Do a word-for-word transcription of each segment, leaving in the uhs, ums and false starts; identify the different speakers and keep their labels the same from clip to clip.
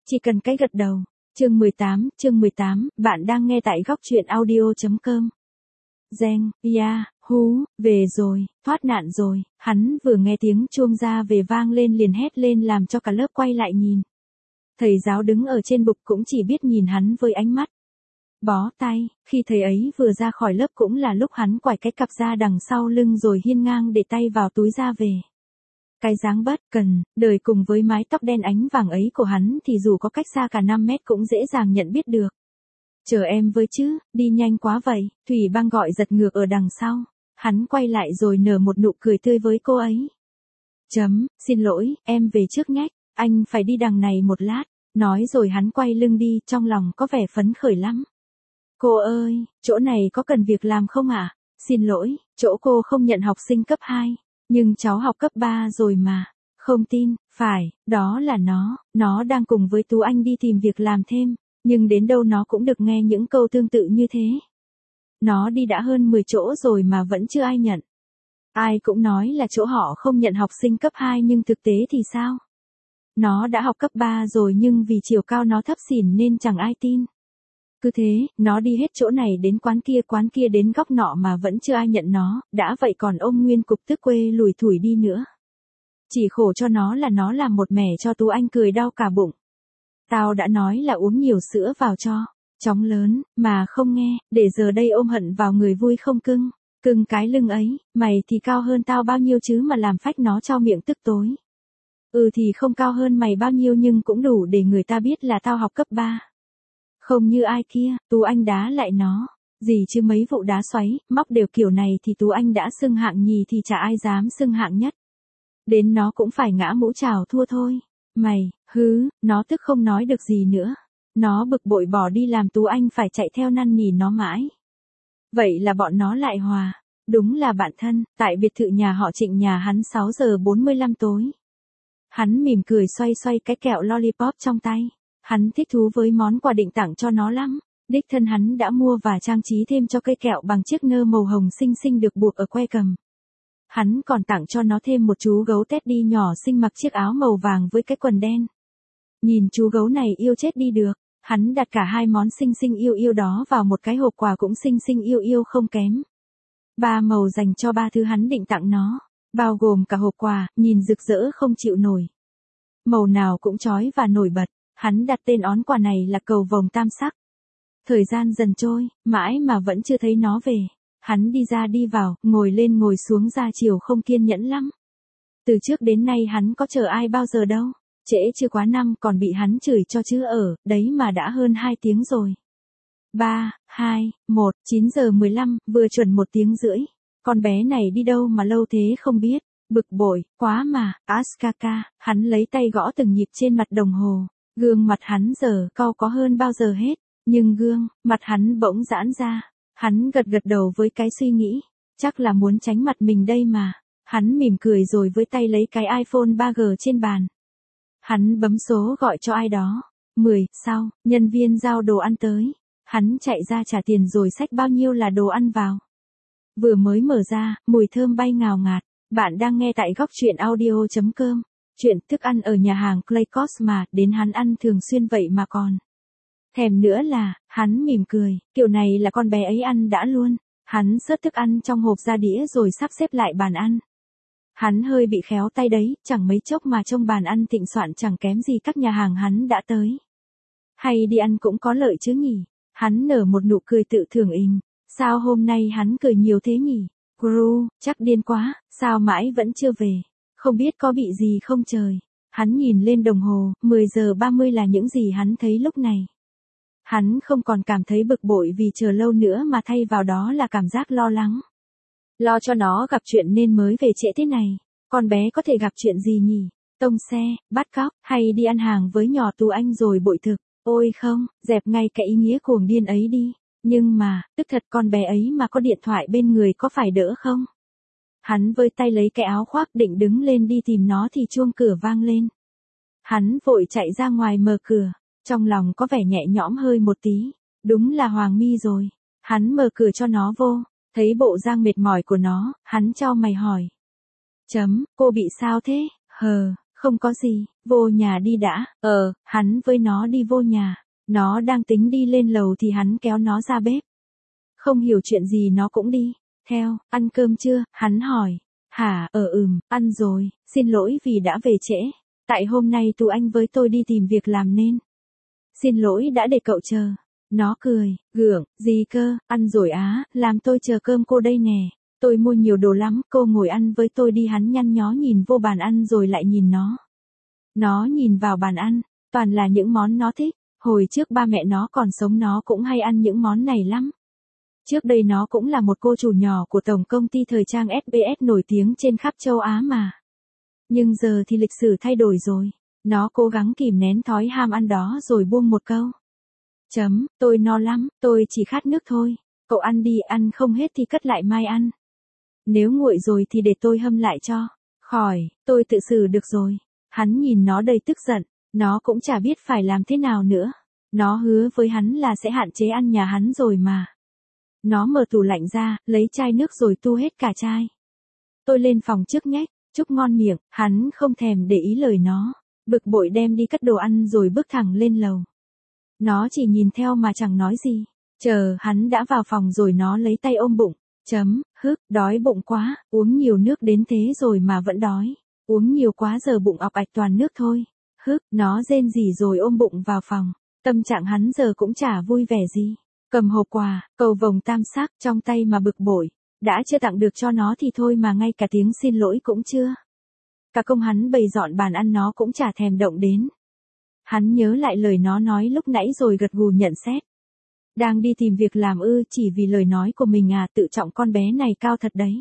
Speaker 1: Chỉ cần cái gật đầu. Chương mười tám, chương mười tám, bạn đang nghe tại góc truyện audio chấm com. Reng, ya, hú, về rồi, thoát nạn rồi, hắn vừa nghe tiếng chuông ra về vang lên liền hét lên làm cho cả lớp quay lại nhìn. Thầy giáo đứng ở trên bục cũng chỉ biết nhìn hắn với ánh mắt bó tay, khi thầy ấy vừa ra khỏi lớp cũng là lúc hắn quải cái cặp ra đằng sau lưng rồi hiên ngang để tay vào túi ra về. Cái dáng bất cần, đời cùng với mái tóc đen ánh vàng ấy của hắn thì dù có cách xa cả năm mét cũng dễ dàng nhận biết được. Chờ em với chứ, đi nhanh quá vậy, Thủy Băng gọi giật ngược ở đằng sau. Hắn quay lại rồi nở một nụ cười tươi với cô ấy. Chấm, xin lỗi, em về trước nhé, anh phải đi đằng này một lát. Nói rồi hắn quay lưng đi, trong lòng có vẻ phấn khởi lắm. Cô ơi, chỗ này có cần việc làm không ạ? À? Xin lỗi, chỗ cô không nhận học sinh cấp hai. Nhưng cháu học cấp ba rồi mà. Không tin, phải, đó là nó, nó đang cùng với Tú Anh đi tìm việc làm thêm, nhưng đến đâu nó cũng được nghe những câu tương tự như thế. Nó đi đã hơn mười chỗ rồi mà vẫn chưa ai nhận. Ai cũng nói là chỗ họ không nhận học sinh cấp hai nhưng thực tế thì sao? Nó đã học cấp ba rồi nhưng vì chiều cao nó thấp xỉn nên chẳng ai tin. Cứ thế, nó đi hết chỗ này đến quán kia quán kia đến góc nọ mà vẫn chưa ai nhận nó, đã vậy còn ôm nguyên cục tức quê lùi thủi đi nữa. Chỉ khổ cho nó là nó làm một mẻ cho Tú Anh cười đau cả bụng. Tao đã nói là uống nhiều sữa vào cho, chóng lớn, mà không nghe, để giờ đây ôm hận vào người vui không cưng, cưng cái lưng ấy, mày thì cao hơn tao bao nhiêu chứ mà làm phách nó cho miệng tức tối. Ừ thì không cao hơn mày bao nhiêu nhưng cũng đủ để người ta biết là tao học cấp ba. Không như ai kia, Tú Anh đá lại nó. Gì chứ mấy vụ đá xoáy, móc đều kiểu này thì Tú Anh đã xưng hạng nhì thì chả ai dám xưng hạng nhất. Đến nó cũng phải ngã mũ chào thua thôi. Mày, hứ, nó tức không nói được gì nữa. Nó bực bội bỏ đi làm Tú Anh phải chạy theo năn nỉ nó mãi. Vậy là bọn nó lại hòa. Đúng là bạn thân, tại biệt thự nhà họ Trịnh nhà hắn sáu giờ bốn mươi lăm tối. Hắn mỉm cười xoay xoay cái kẹo lollipop trong tay. Hắn thích thú với món quà định tặng cho nó lắm. Đích thân hắn đã mua và trang trí thêm cho cây kẹo bằng chiếc nơ màu hồng xinh xinh được buộc ở que cầm. Hắn còn tặng cho nó thêm một chú gấu Teddy nhỏ xinh mặc chiếc áo màu vàng với cái quần đen. Nhìn chú gấu này yêu chết đi được. Hắn đặt cả hai món xinh xinh yêu yêu đó vào một cái hộp quà cũng xinh xinh yêu yêu không kém. Ba màu dành cho ba thứ hắn định tặng nó, bao gồm cả hộp quà, nhìn rực rỡ không chịu nổi. Màu nào cũng chói và nổi bật. Hắn đặt tên ón quà này là cầu vồng tam sắc. Thời gian dần trôi, mãi mà vẫn chưa thấy nó về. Hắn đi ra đi vào, ngồi lên ngồi xuống ra chiều không kiên nhẫn lắm. Từ trước đến nay hắn có chờ ai bao giờ đâu. Trễ chưa quá năm còn bị hắn chửi cho chứ ở, đấy mà đã hơn hai tiếng rồi. ba, hai, một, chín giờ mười lăm, vừa chuẩn một tiếng rưỡi. Con bé này đi đâu mà lâu thế không biết. Bực bội, quá mà, Askaka, hắn lấy tay gõ từng nhịp trên mặt đồng hồ. Gương mặt hắn giờ cau có hơn bao giờ hết, nhưng gương, mặt hắn bỗng giãn ra. Hắn gật gật đầu với cái suy nghĩ, chắc là muốn tránh mặt mình đây mà. Hắn mỉm cười rồi với tay lấy cái iPhone ba G trên bàn. Hắn bấm số gọi cho ai đó. mười, sau, nhân viên giao đồ ăn tới. Hắn chạy ra trả tiền rồi xách bao nhiêu là đồ ăn vào. Vừa mới mở ra, mùi thơm bay ngào ngạt. Bạn đang nghe tại góc truyện audio chấm com. Chuyện thức ăn ở nhà hàng Claycos mà, đến hắn ăn thường xuyên vậy mà còn. Thèm nữa là, hắn mỉm cười, kiểu này là con bé ấy ăn đã luôn. Hắn xớt thức ăn trong hộp ra đĩa rồi sắp xếp lại bàn ăn. Hắn hơi bị khéo tay đấy, chẳng mấy chốc mà trông bàn ăn thịnh soạn chẳng kém gì các nhà hàng hắn đã tới. Hay đi ăn cũng có lợi chứ nhỉ? Hắn nở một nụ cười tự thưởng ình. Sao hôm nay hắn cười nhiều thế nhỉ? Gru, chắc điên quá, sao mãi vẫn chưa về? Không biết có bị gì không trời. Hắn nhìn lên đồng hồ, mười giờ ba mươi là những gì hắn thấy lúc này. Hắn không còn cảm thấy bực bội vì chờ lâu nữa mà thay vào đó là cảm giác lo lắng. Lo cho nó gặp chuyện nên mới về trễ thế này. Con bé có thể gặp chuyện gì nhỉ? Tông xe, bắt cóc, hay đi ăn hàng với nhỏ Tú Anh rồi bội thực. Ôi không, dẹp ngay cái ý nghĩa cuồng điên ấy đi. Nhưng mà, tức thật con bé ấy mà có điện thoại bên người có phải đỡ không? Hắn với tay lấy cái áo khoác định đứng lên đi tìm nó thì chuông cửa vang lên. Hắn vội chạy ra ngoài mở cửa, trong lòng có vẻ nhẹ nhõm hơi một tí. Đúng là Hoàng My rồi. Hắn mở cửa cho nó vô, thấy bộ dáng mệt mỏi của nó, hắn chau mày hỏi. Chấm, cô bị sao thế? Hờ, không có gì, Vô nhà đi đã, ờ, hắn với nó đi vô nhà. Nó đang tính đi lên lầu thì hắn kéo nó ra bếp. Không hiểu chuyện gì nó cũng đi. Theo, ăn cơm chưa, hắn hỏi. Hả, ờ ừm, ăn rồi, xin lỗi vì đã về trễ. Tại hôm nay tụi anh với tôi đi tìm việc làm nên. Xin lỗi đã để cậu chờ. Nó cười, gượng, gì cơ, ăn rồi á, làm tôi chờ cơm cô đây nè. Tôi mua nhiều đồ lắm, cô ngồi ăn với tôi đi. Hắn nhăn nhó nhìn vô bàn ăn rồi lại nhìn nó. Nó nhìn vào bàn ăn, toàn là những món nó thích. Hồi trước ba mẹ nó còn sống nó cũng hay ăn những món này lắm. Trước đây nó cũng là một cô chủ nhỏ của tổng công ty thời trang ét bê ét nổi tiếng trên khắp châu Á mà. Nhưng giờ thì lịch sử thay đổi rồi. Nó cố gắng kìm nén thói ham ăn đó rồi buông một câu. Chấm, tôi no lắm, tôi chỉ khát nước thôi. Cậu ăn đi, ăn không hết thì cất lại mai ăn. Nếu nguội rồi thì để tôi hâm lại cho. Khỏi, tôi tự xử được rồi. Hắn nhìn nó đầy tức giận. Nó cũng chả biết phải làm thế nào nữa. Nó hứa với hắn là sẽ hạn chế ăn nhà hắn rồi mà. Nó mở tủ lạnh ra, lấy chai nước rồi tu hết cả chai. Tôi lên phòng trước nhách, chúc ngon miệng. Hắn không thèm để ý lời nó. Bực bội đem đi cất đồ ăn rồi bước thẳng lên lầu. Nó chỉ nhìn theo mà chẳng nói gì. Chờ hắn đã vào phòng rồi nó lấy tay ôm bụng. Chấm, hức, đói bụng quá, uống nhiều nước đến thế rồi mà vẫn đói. Uống nhiều quá giờ bụng ọc ạch toàn nước thôi. Hức, nó rên rỉ rồi ôm bụng vào phòng. Tâm trạng hắn giờ cũng chả vui vẻ gì. Cầm hộp quà, cầu vồng tam sắc trong tay mà bực bội. Đã chưa tặng được cho nó thì thôi mà ngay cả tiếng xin lỗi cũng chưa. Cả công hắn bày dọn bàn ăn nó cũng chả thèm động đến. Hắn nhớ lại lời nó nói lúc nãy rồi gật gù nhận xét. Đang đi tìm việc làm ư, chỉ vì lời nói của mình à, tự trọng con bé này cao thật đấy.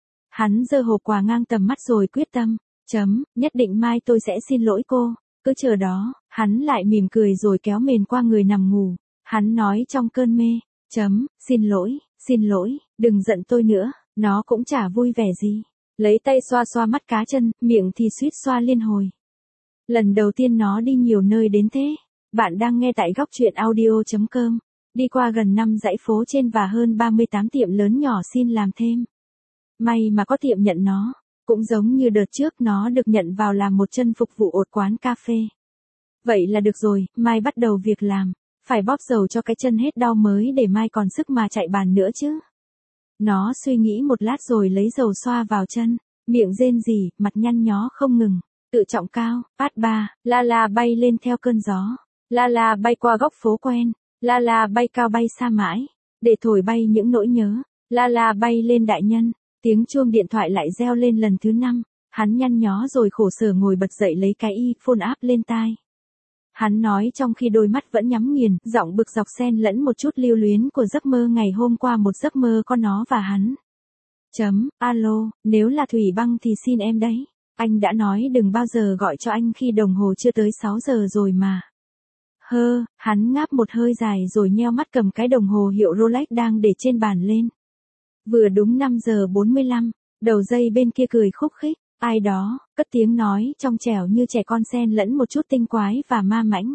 Speaker 1: Hắn giơ hộp quà ngang tầm mắt rồi quyết tâm. Chấm, nhất định mai tôi sẽ xin lỗi cô. Cứ chờ đó, hắn lại mỉm cười rồi kéo mền qua người nằm ngủ. Hắn nói trong cơn mê. Chấm, xin lỗi, xin lỗi, đừng giận tôi nữa. Nó cũng chả vui vẻ gì. Lấy tay xoa xoa mắt cá chân, miệng thì suýt xoa liên hồi. Lần đầu tiên nó đi nhiều nơi đến thế. Bạn đang nghe tại góc truyện audio chấm com. Đi qua gần năm dãy phố trên và hơn ba mươi tám tiệm lớn nhỏ xin làm thêm. May mà có tiệm nhận nó. Cũng giống như đợt trước nó được nhận vào làm một chân phục vụ ột quán cà phê. Vậy là được rồi, mai bắt đầu việc làm. Phải bóp dầu cho cái chân hết đau mới để mai còn sức mà chạy bàn nữa chứ. Nó suy nghĩ một lát rồi lấy dầu xoa vào chân. Miệng rên rỉ, mặt nhăn nhó không ngừng. Tự trọng cao, phát ba, la la bay lên theo cơn gió. La la bay qua góc phố quen. La la bay cao bay xa mãi. Để thổi bay những nỗi nhớ. La la bay lên đại nhân. Tiếng chuông điện thoại lại reo lên lần thứ năm. Hắn nhăn nhó rồi khổ sở ngồi bật dậy lấy cái earphone áp lên tai. Hắn nói trong khi đôi mắt vẫn nhắm nghiền, giọng bực dọc xen lẫn một chút lưu luyến của giấc mơ ngày hôm qua, một giấc mơ có nó và hắn. Chấm, alo, nếu là Thủy Băng thì xin em đấy. Anh đã nói đừng bao giờ gọi cho anh khi đồng hồ chưa tới sáu giờ rồi mà. Hơ, hắn ngáp một hơi dài rồi nheo mắt cầm cái đồng hồ hiệu Rolex đang để trên bàn lên. Vừa đúng năm giờ bốn mươi lăm, đầu dây bên kia cười khúc khích. Ai đó, cất tiếng nói trong trẻo như trẻ con xen lẫn một chút tinh quái và ma mãnh.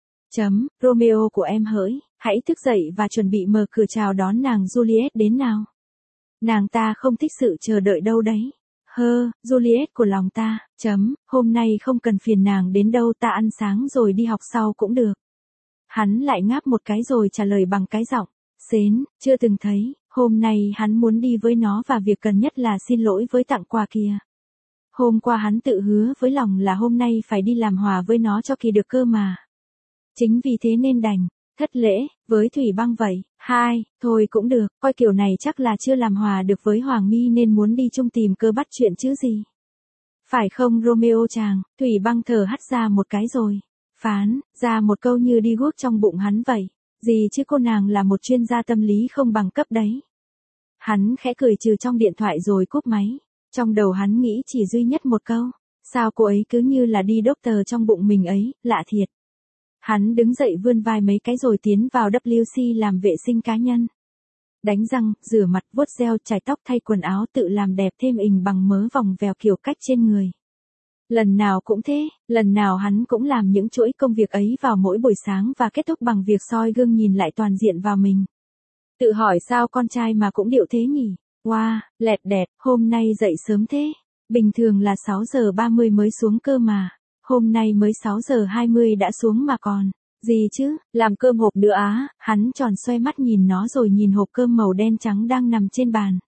Speaker 1: Chấm, Romeo của em hỡi, hãy thức dậy và chuẩn bị mở cửa chào đón nàng Juliet đến nào. Nàng ta không thích sự chờ đợi đâu đấy. Hơ, Juliet của lòng ta, chấm, hôm nay không cần phiền nàng đến đâu, ta ăn sáng rồi đi học sau cũng được. Hắn lại ngáp một cái rồi trả lời bằng cái giọng xến, chưa từng thấy, hôm nay hắn muốn đi với nó và việc cần nhất là xin lỗi với tặng quà kia. Hôm qua hắn tự hứa với lòng là hôm nay phải đi làm hòa với nó cho kỳ được cơ mà. Chính vì thế nên đành thất lễ với Thủy Băng vậy. Hai, thôi cũng được, coi kiểu này chắc là chưa làm hòa được với Hoàng My nên muốn đi chung tìm cơ bắt chuyện chứ gì. Phải không Romeo chàng? Thủy Băng thở hắt ra một cái rồi phán ra một câu như đi guốc trong bụng hắn vậy. Gì chứ cô nàng là một chuyên gia tâm lý không bằng cấp đấy. Hắn khẽ cười trừ trong điện thoại rồi cúp máy. Trong đầu hắn nghĩ chỉ duy nhất một câu. Sao cô ấy cứ như là đi doctor trong bụng mình ấy, lạ thiệt. Hắn đứng dậy vươn vai mấy cái rồi tiến vào vê kép xê làm vệ sinh cá nhân. Đánh răng, rửa mặt, vuốt gel, chải tóc, thay quần áo, tự làm đẹp thêm ình bằng mớ vòng vèo kiểu cách trên người. Lần nào cũng thế, lần nào hắn cũng làm những chuỗi công việc ấy vào mỗi buổi sáng và kết thúc bằng việc soi gương nhìn lại toàn diện vào mình. Tự hỏi sao con trai mà cũng điệu thế nhỉ? Wow, lẹt đẹt, hôm nay dậy sớm thế. Bình thường là sáu giờ ba mươi mới xuống cơ mà. hôm nay mới sáu giờ hai mươi đã xuống mà còn. Gì chứ, làm cơm hộp nữa á, hắn tròn xoe mắt nhìn nó rồi nhìn hộp cơm màu đen trắng đang nằm trên bàn.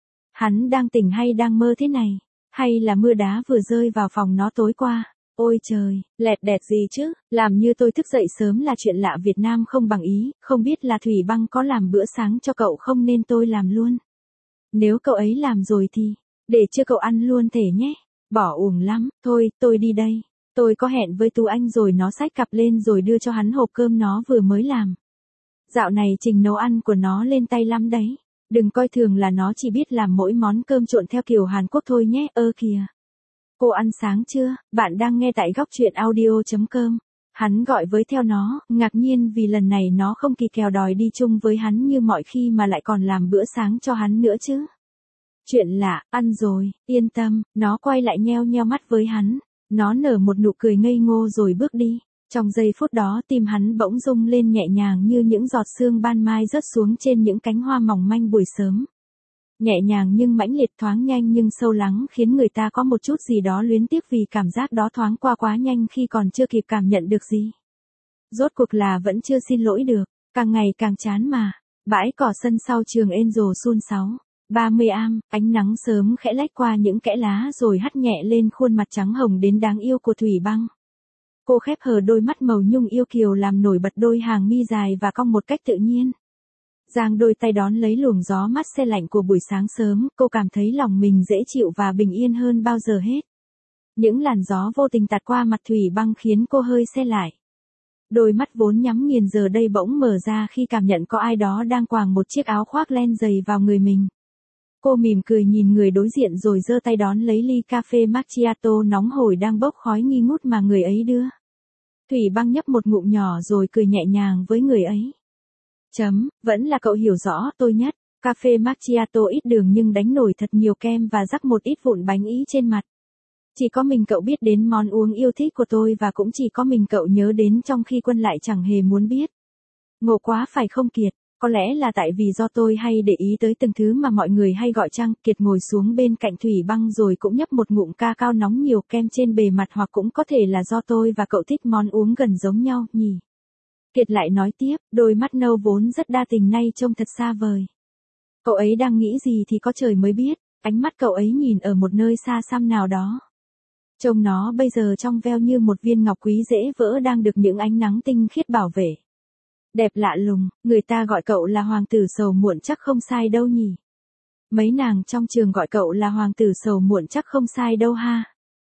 Speaker 1: Hắn đang tỉnh hay đang mơ thế này? Hay là mưa đá vừa rơi vào phòng nó tối qua? Ôi trời, lẹt đẹt gì chứ, làm như tôi thức dậy sớm là chuyện lạ Việt Nam không bằng ý, không biết là Thủy Băng có làm bữa sáng cho cậu không nên tôi làm luôn. Nếu cậu ấy làm rồi thì, để cho cậu ăn luôn thể nhé, bỏ uổng lắm, thôi, tôi đi đây. Tôi có hẹn với Tú Anh rồi nó xách cặp lên rồi đưa cho hắn hộp cơm nó vừa mới làm. Dạo này trình nấu ăn của nó lên tay lắm đấy. Đừng coi thường là nó chỉ biết làm mỗi món cơm trộn theo kiểu Hàn Quốc thôi nhé. Ơ kìa. Cô ăn sáng chưa? Bạn đang nghe tại góc truyện audio.com. Hắn gọi với theo nó, ngạc nhiên vì lần này nó không kỳ kèo đòi đi chung với hắn như mọi khi mà lại còn làm bữa sáng cho hắn nữa chứ. Chuyện lạ, ăn rồi, yên tâm, nó quay lại nheo nheo mắt với hắn. Nó nở một nụ cười ngây ngô rồi bước đi. Trong giây phút đó tim hắn bỗng rung lên nhẹ nhàng như những giọt sương ban mai rớt xuống trên những cánh hoa mỏng manh buổi sớm. Nhẹ nhàng nhưng mãnh liệt, thoáng nhanh nhưng sâu lắng, khiến người ta có một chút gì đó luyến tiếc vì cảm giác đó thoáng qua quá nhanh khi còn chưa kịp cảm nhận được gì. Rốt cuộc là vẫn chưa xin lỗi được, càng ngày càng chán mà. Bãi cỏ sân sau trường Angel Sun sáu. ba mươi am, ánh nắng sớm khẽ lách qua những kẽ lá rồi hắt nhẹ lên khuôn mặt trắng hồng đến đáng yêu của Thủy Băng. Cô khép hờ đôi mắt màu nhung yêu kiều làm nổi bật đôi hàng mi dài và cong một cách tự nhiên. Giang đôi tay đón lấy luồng gió mát se lạnh của buổi sáng sớm, cô cảm thấy lòng mình dễ chịu và bình yên hơn bao giờ hết. Những làn gió vô tình tạt qua mặt Thủy Băng khiến cô hơi se lại. Đôi mắt vốn nhắm nghiền giờ đây bỗng mở ra khi cảm nhận có ai đó đang quàng một chiếc áo khoác len dày vào người mình. Cô mỉm cười nhìn người đối diện rồi giơ tay đón lấy ly cà phê macchiato nóng hổi đang bốc khói nghi ngút mà người ấy đưa. Thủy Băng nhấp một ngụm nhỏ rồi cười nhẹ nhàng với người ấy. Chấm, vẫn là cậu hiểu rõ tôi nhất. Cà phê macchiato ít đường nhưng đánh nổi thật nhiều kem và rắc một ít vụn bánh ý trên mặt. Chỉ có mình cậu biết đến món uống yêu thích của tôi và cũng chỉ có mình cậu nhớ đến trong khi Quân lại chẳng hề muốn biết. Ngộ quá phải không Kiệt? Có lẽ là tại vì do tôi hay để ý tới từng thứ mà mọi người hay gọi chăng. Kiệt ngồi xuống bên cạnh Thủy Băng rồi cũng nhấp một ngụm ca cao nóng nhiều kem trên bề mặt, hoặc cũng có thể là do tôi và cậu thích món uống gần giống nhau nhỉ. Kiệt lại nói tiếp, đôi mắt nâu vốn rất đa tình nay trông thật xa vời. Cậu ấy đang nghĩ gì thì có trời mới biết, ánh mắt cậu ấy nhìn ở một nơi xa xăm nào đó. Trông nó bây giờ trong veo như một viên ngọc quý dễ vỡ đang được những ánh nắng tinh khiết bảo vệ. Đẹp lạ lùng, người ta gọi cậu là hoàng tử sầu muộn chắc không sai đâu nhỉ. Mấy nàng trong trường gọi cậu là hoàng tử sầu muộn chắc không sai đâu ha.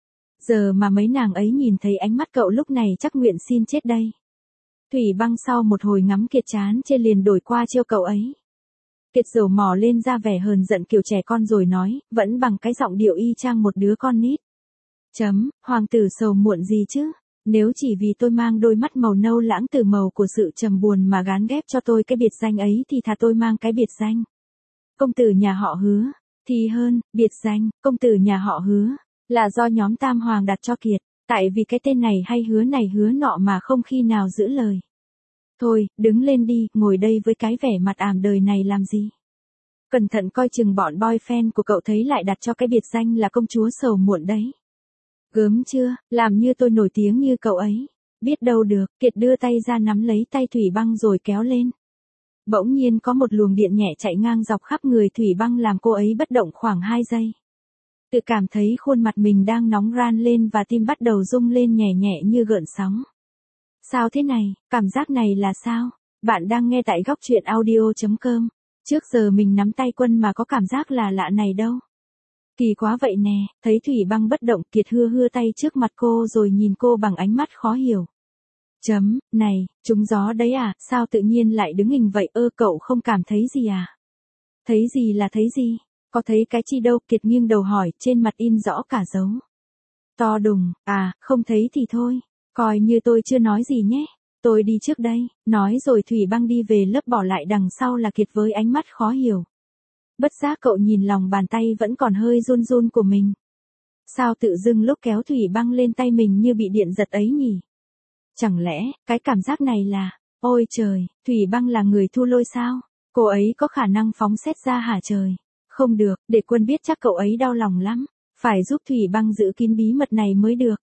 Speaker 1: Giờ mà mấy nàng ấy nhìn thấy ánh mắt cậu lúc này chắc nguyện xin chết đây. Thủy Băng sau một hồi ngắm Kiệt chán trên liền đổi qua trêu cậu ấy. Kiệt dầu mỏ lên ra vẻ hờn giận kiểu trẻ con rồi nói, vẫn bằng cái giọng điệu y chang một đứa con nít. Chấm, hoàng tử sầu muộn gì chứ? Nếu chỉ vì tôi mang đôi mắt màu nâu lãng từ màu của sự trầm buồn mà gán ghép cho tôi cái biệt danh ấy thì thà tôi mang cái biệt danh công tử nhà họ Hứa thì hơn. Biệt danh công tử nhà họ Hứa là do nhóm Tam Hoàng đặt cho Kiệt, tại vì cái tên này hay hứa này hứa nọ mà không khi nào giữ lời. Thôi, đứng lên đi, ngồi đây với cái vẻ mặt ảm đời này làm gì? Cẩn thận coi chừng bọn boyfriend của cậu thấy lại đặt cho cái biệt danh là công chúa sầu muộn đấy. Gớm chưa, làm như tôi nổi tiếng như cậu ấy. Biết đâu được. Kiệt đưa tay ra nắm lấy tay Thủy Băng rồi kéo lên. Bỗng nhiên có một luồng điện nhẹ chạy ngang dọc khắp người Thủy Băng làm cô ấy bất động khoảng hai giây. Tự cảm thấy khuôn mặt mình đang nóng ran lên và tim bắt đầu rung lên nhẹ nhẹ như gợn sóng. Sao thế này, cảm giác này là sao? Bạn đang nghe tại góc truyện audio.com. Trước giờ mình nắm tay Quân mà có cảm giác là lạ này đâu. Kỳ quá vậy nè, thấy Thủy Băng bất động, Kiệt hưa hưa tay trước mặt cô rồi nhìn cô bằng ánh mắt khó hiểu. Chấm, này, trúng gió đấy à, sao tự nhiên lại đứng hình vậy? Ơ cậu không cảm thấy gì à? Thấy gì là thấy gì? Có thấy cái chi đâu? Kiệt nghiêng đầu hỏi, trên mặt in rõ cả dấu to đùng. À, không thấy thì thôi, coi như tôi chưa nói gì nhé. Tôi đi trước đây. Nói rồi Thủy Băng đi về lớp, bỏ lại đằng sau là Kiệt với ánh mắt khó hiểu. Bất giác cậu nhìn lòng bàn tay vẫn còn hơi run run của mình. Sao tự dưng lúc kéo Thủy Băng lên tay mình như bị điện giật ấy nhỉ? Chẳng lẽ, cái cảm giác này là, ôi trời, Thủy Băng là người thu lôi sao? Cô ấy có khả năng phóng xét ra hả trời? Không được, để Quân biết chắc cậu ấy đau lòng lắm. Phải giúp Thủy Băng giữ kín bí mật này mới được.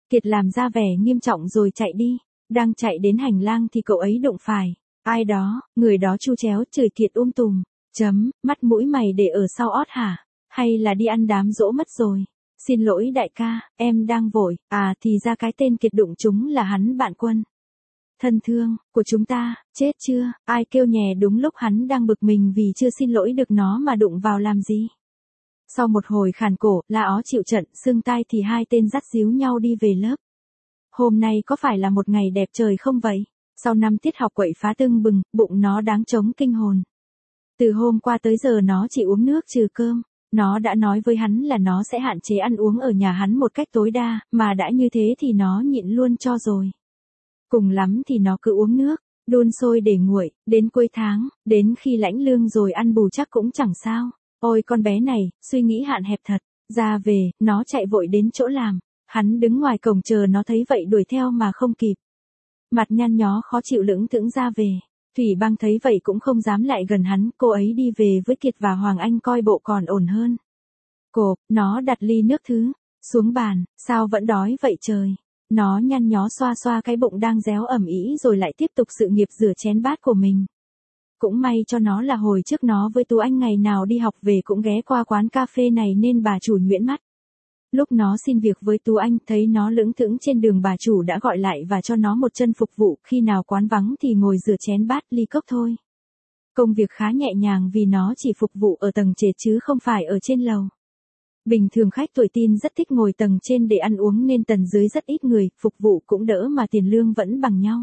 Speaker 1: Kiệt làm ra vẻ nghiêm trọng rồi chạy đi. Đang chạy đến hành lang thì cậu ấy đụng phải. Ai đó, người đó chu chéo chửi Kiệt um tùm. Chấm, mắt mũi mày để ở sau ót hả? Hay là đi ăn đám giỗ mất rồi? Xin lỗi đại ca, em đang vội. À thì ra cái tên Kiệt đụng chúng là hắn bạn Quân. Thân thương, của chúng ta, chết chưa? Ai kêu nhè đúng lúc hắn đang bực mình vì chưa xin lỗi được nó mà đụng vào làm gì? Sau một hồi khàn cổ, la ó chịu trận, sưng tai thì hai tên dắt díu nhau đi về lớp. Hôm nay có phải là một ngày đẹp trời không vậy? Sau năm tiết học quậy phá tưng bừng, bụng nó đáng trống kinh hồn. Từ hôm qua tới giờ nó chỉ uống nước trừ cơm. Nó đã nói với hắn là nó sẽ hạn chế ăn uống ở nhà hắn một cách tối đa, mà đã như thế thì nó nhịn luôn cho rồi. Cùng lắm thì nó cứ uống nước, đun sôi để nguội, đến cuối tháng, đến khi lãnh lương rồi ăn bù chắc cũng chẳng sao. Ôi con bé này, suy nghĩ hạn hẹp thật. Ra về, nó chạy vội đến chỗ làm. Hắn đứng ngoài cổng chờ nó thấy vậy đuổi theo mà không kịp. Mặt nhăn nhó khó chịu lững thững ra về. Thủy Băng thấy vậy cũng không dám lại gần hắn, cô ấy đi về với Kiệt và Hoàng Anh coi bộ còn ổn hơn. Cộp, nó đặt ly nước thứ xuống bàn, sao vẫn đói vậy trời. Nó nhăn nhó xoa xoa cái bụng đang réo ẩm ĩ rồi lại tiếp tục sự nghiệp rửa chén bát của mình. Cũng may cho nó là hồi trước nó với Tú Anh ngày nào đi học về cũng ghé qua quán cà phê này nên bà chủ nhuyễn mắt. Lúc nó xin việc với Tú Anh thấy nó lững thững trên đường bà chủ đã gọi lại và cho nó một chân phục vụ, khi nào quán vắng thì ngồi rửa chén bát ly cốc thôi. Công việc khá nhẹ nhàng vì nó chỉ phục vụ ở tầng trệt chứ không phải ở trên lầu. Bình thường khách tuổi teen rất thích ngồi tầng trên để ăn uống nên tầng dưới rất ít người, phục vụ cũng đỡ mà tiền lương vẫn bằng nhau.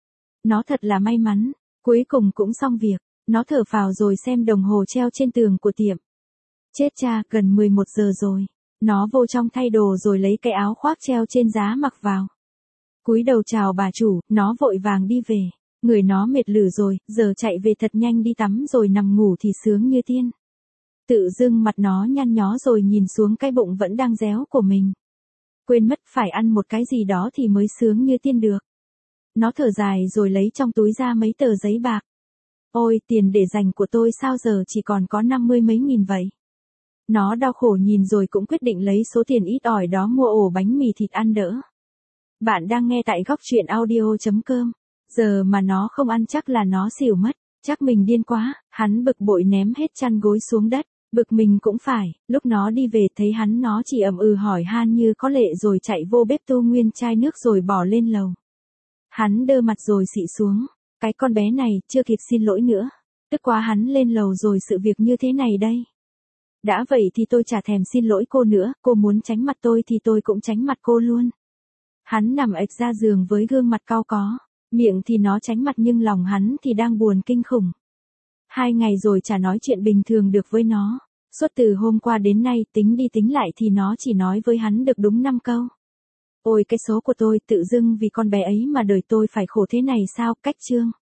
Speaker 1: Nó thật là may mắn, cuối cùng cũng xong việc, nó thở phào rồi xem đồng hồ treo trên tường của tiệm. Chết cha, gần mười một giờ rồi. Nó vô trong thay đồ rồi lấy cái áo khoác treo trên giá mặc vào. Cúi đầu chào bà chủ, nó vội vàng đi về. Người nó mệt lử rồi, giờ chạy về thật nhanh đi tắm rồi nằm ngủ thì sướng như tiên. Tự dưng mặt nó nhăn nhó rồi nhìn xuống cái bụng vẫn đang réo của mình. Quên mất phải ăn một cái gì đó thì mới sướng như tiên được. Nó thở dài rồi lấy trong túi ra mấy tờ giấy bạc. Ôi, tiền để dành của tôi sao giờ chỉ còn có năm mươi mấy nghìn vậy. Nó đau khổ nhìn rồi cũng quyết định lấy số tiền ít ỏi đó mua ổ bánh mì thịt ăn đỡ. Bạn đang nghe tại góc truyện audio chấm com. Giờ mà nó không ăn chắc là nó xỉu mất. Chắc mình điên quá, hắn bực bội ném hết chăn gối xuống đất. Bực mình cũng phải, lúc nó đi về thấy hắn nó chỉ ậm ừ hỏi han như có lệ rồi chạy vô bếp tô nguyên chai nước rồi bỏ lên lầu. Hắn đơ mặt rồi xị xuống. Cái con bé này chưa kịp xin lỗi nữa. Tức quá hắn lên lầu rồi sự việc như thế này đây. Đã vậy thì tôi chả thèm xin lỗi cô nữa, cô muốn tránh mặt tôi thì tôi cũng tránh mặt cô luôn. Hắn nằm ệch ra giường với gương mặt cau có, miệng thì nó tránh mặt nhưng lòng hắn thì đang buồn kinh khủng. Hai ngày rồi chả nói chuyện bình thường được với nó, suốt từ hôm qua đến nay tính đi tính lại thì nó chỉ nói với hắn được đúng năm câu. Ôi cái số của tôi, tự dưng vì con bé ấy mà đời tôi phải khổ thế này sao, cách chương.